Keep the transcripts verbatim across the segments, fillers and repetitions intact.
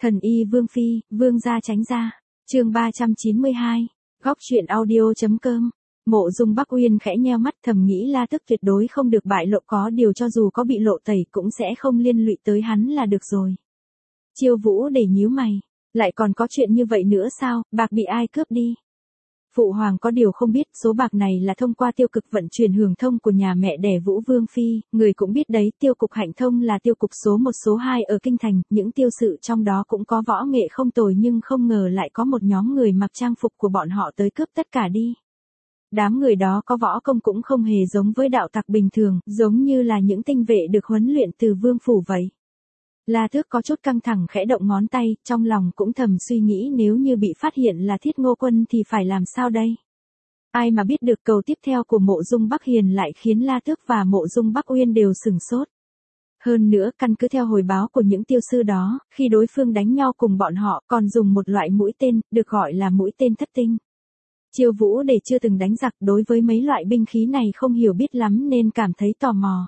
Thần y Vương Phi, Vương gia tránh ra. Chương ba trăm chín mươi hai. Góc truyện audio.com. Mộ Dung Bắc Uyên khẽ nheo mắt thầm nghĩ La Tước tuyệt đối không được bại lộ, có điều cho dù có bị lộ tẩy cũng sẽ không liên lụy tới hắn là được rồi. Chiêu Vũ để nhíu mày, lại còn có chuyện như vậy nữa sao, bạc bị ai cướp đi? Phụ hoàng có điều không biết, số bạc này là thông qua tiêu cực vận chuyển hưởng thông của nhà mẹ đẻ Vũ Vương Phi, người cũng biết đấy, tiêu cục hạnh thông là tiêu cục số một số hai ở Kinh Thành, những tiêu sự trong đó cũng có võ nghệ không tồi nhưng không ngờ lại có một nhóm người mặc trang phục của bọn họ tới cướp tất cả đi. Đám người đó có võ công cũng không hề giống với đạo tặc bình thường, giống như là những tinh vệ được huấn luyện từ vương phủ vậy. La Tước có chút căng thẳng khẽ động ngón tay, trong lòng cũng thầm suy nghĩ nếu như bị phát hiện là Thiết Ngô Quân thì phải làm sao đây? Ai mà biết được câu tiếp theo của Mộ Dung Bắc Hiền lại khiến La Tước và Mộ Dung Bắc Uyên đều sửng sốt. Hơn nữa, căn cứ theo hồi báo của những tiêu sư đó, khi đối phương đánh nhau cùng bọn họ còn dùng một loại mũi tên, được gọi là mũi tên thất tinh. Chiêu Vũ để chưa từng đánh giặc, đối với mấy loại binh khí này không hiểu biết lắm nên cảm thấy tò mò.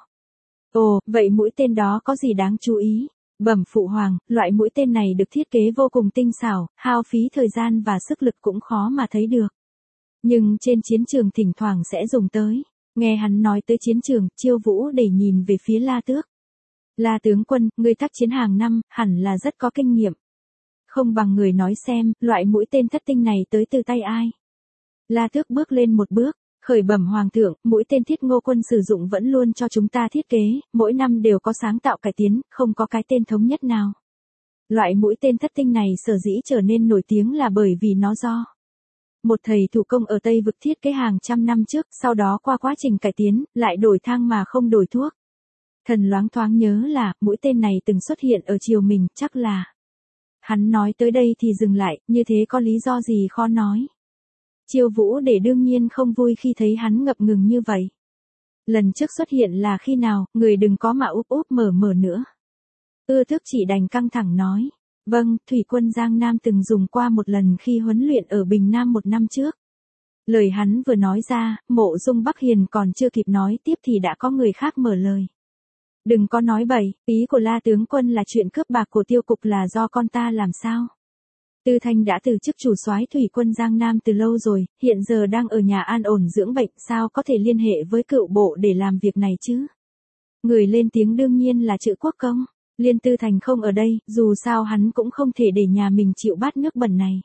Ồ, vậy mũi tên đó có gì đáng chú ý? Bẩm phụ hoàng, loại mũi tên này được thiết kế vô cùng tinh xảo, hao phí thời gian và sức lực cũng khó mà thấy được. Nhưng trên chiến trường thỉnh thoảng sẽ dùng tới. Nghe hắn nói tới chiến trường, Chiêu Vũ để nhìn về phía La Tước. La tướng quân, người tác chiến hàng năm, hẳn là rất có kinh nghiệm. Không bằng người nói xem, loại mũi tên thất tinh này tới từ tay ai? La Tước bước lên một bước, khởi bẩm hoàng thượng, mũi tên Thiết Ngô Quân sử dụng vẫn luôn cho chúng ta thiết kế, mỗi năm đều có sáng tạo cải tiến, không có cái tên thống nhất nào. Loại mũi tên thất tinh này sở dĩ trở nên nổi tiếng là bởi vì nó do một thầy thủ công ở Tây Vực thiết kế hàng trăm năm trước, sau đó qua quá trình cải tiến, lại đổi thang mà không đổi thuốc. Thần loáng thoáng nhớ là, mũi tên này từng xuất hiện ở triều mình, chắc là... Hắn nói tới đây thì dừng lại, như thế có lý do gì khó nói. Chiêu Vũ để đương nhiên không vui khi thấy hắn ngập ngừng như vậy. Lần trước xuất hiện là khi nào, người đừng có mà úp úp mở mở nữa. Ưa Thức chỉ đành căng thẳng nói. Vâng, thủy quân Giang Nam từng dùng qua một lần khi huấn luyện ở Bình Nam một năm trước. Lời hắn vừa nói ra, Mộ Dung Bắc Hiền còn chưa kịp nói tiếp thì đã có người khác mở lời. Đừng có nói bậy, ý của La tướng quân là chuyện cướp bạc của tiêu cục là do con ta làm sao? Tư Thanh đã từ chức chủ soái thủy quân Giang Nam từ lâu rồi, hiện giờ đang ở nhà an ổn dưỡng bệnh, sao có thể liên hệ với cựu bộ để làm việc này chứ? Người lên tiếng đương nhiên là Trữ Quốc Công. Liên Tư Thành không ở đây, dù sao hắn cũng không thể để nhà mình chịu bát nước bẩn này.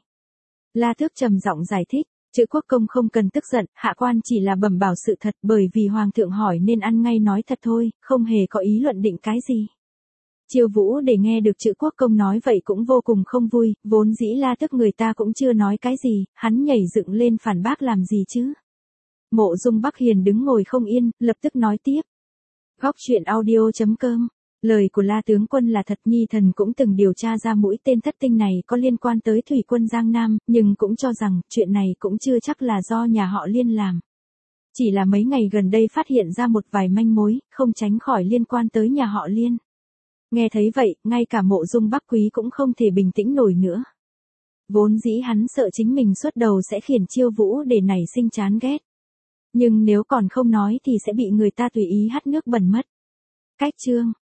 La Tước trầm giọng giải thích, Trữ Quốc Công không cần tức giận, hạ quan chỉ là bẩm bảo sự thật, bởi vì hoàng thượng hỏi nên ăn ngay nói thật thôi, không hề có ý luận định cái gì. Chiêu Vũ để nghe được Trữ Quốc Công nói vậy cũng vô cùng không vui, vốn dĩ La Tước người ta cũng chưa nói cái gì, hắn nhảy dựng lên phản bác làm gì chứ. Mộ Dung Bắc Hiền đứng ngồi không yên, lập tức nói tiếp. Góc truyện audio.com. Lời của La tướng quân là thật, nhi thần cũng từng điều tra ra mũi tên thất tinh này có liên quan tới thủy quân Giang Nam, nhưng cũng cho rằng chuyện này cũng chưa chắc là do nhà họ Liên làm. Chỉ là mấy ngày gần đây phát hiện ra một vài manh mối, không tránh khỏi liên quan tới nhà họ Liên. Nghe thấy vậy, ngay cả Mộ Dung Bắc Quý cũng không thể bình tĩnh nổi nữa. Vốn dĩ hắn sợ chính mình xuất đầu sẽ khiển Chiêu Vũ để nảy sinh chán ghét. Nhưng nếu còn không nói thì sẽ bị người ta tùy ý hắt nước bẩn mất. Cách chương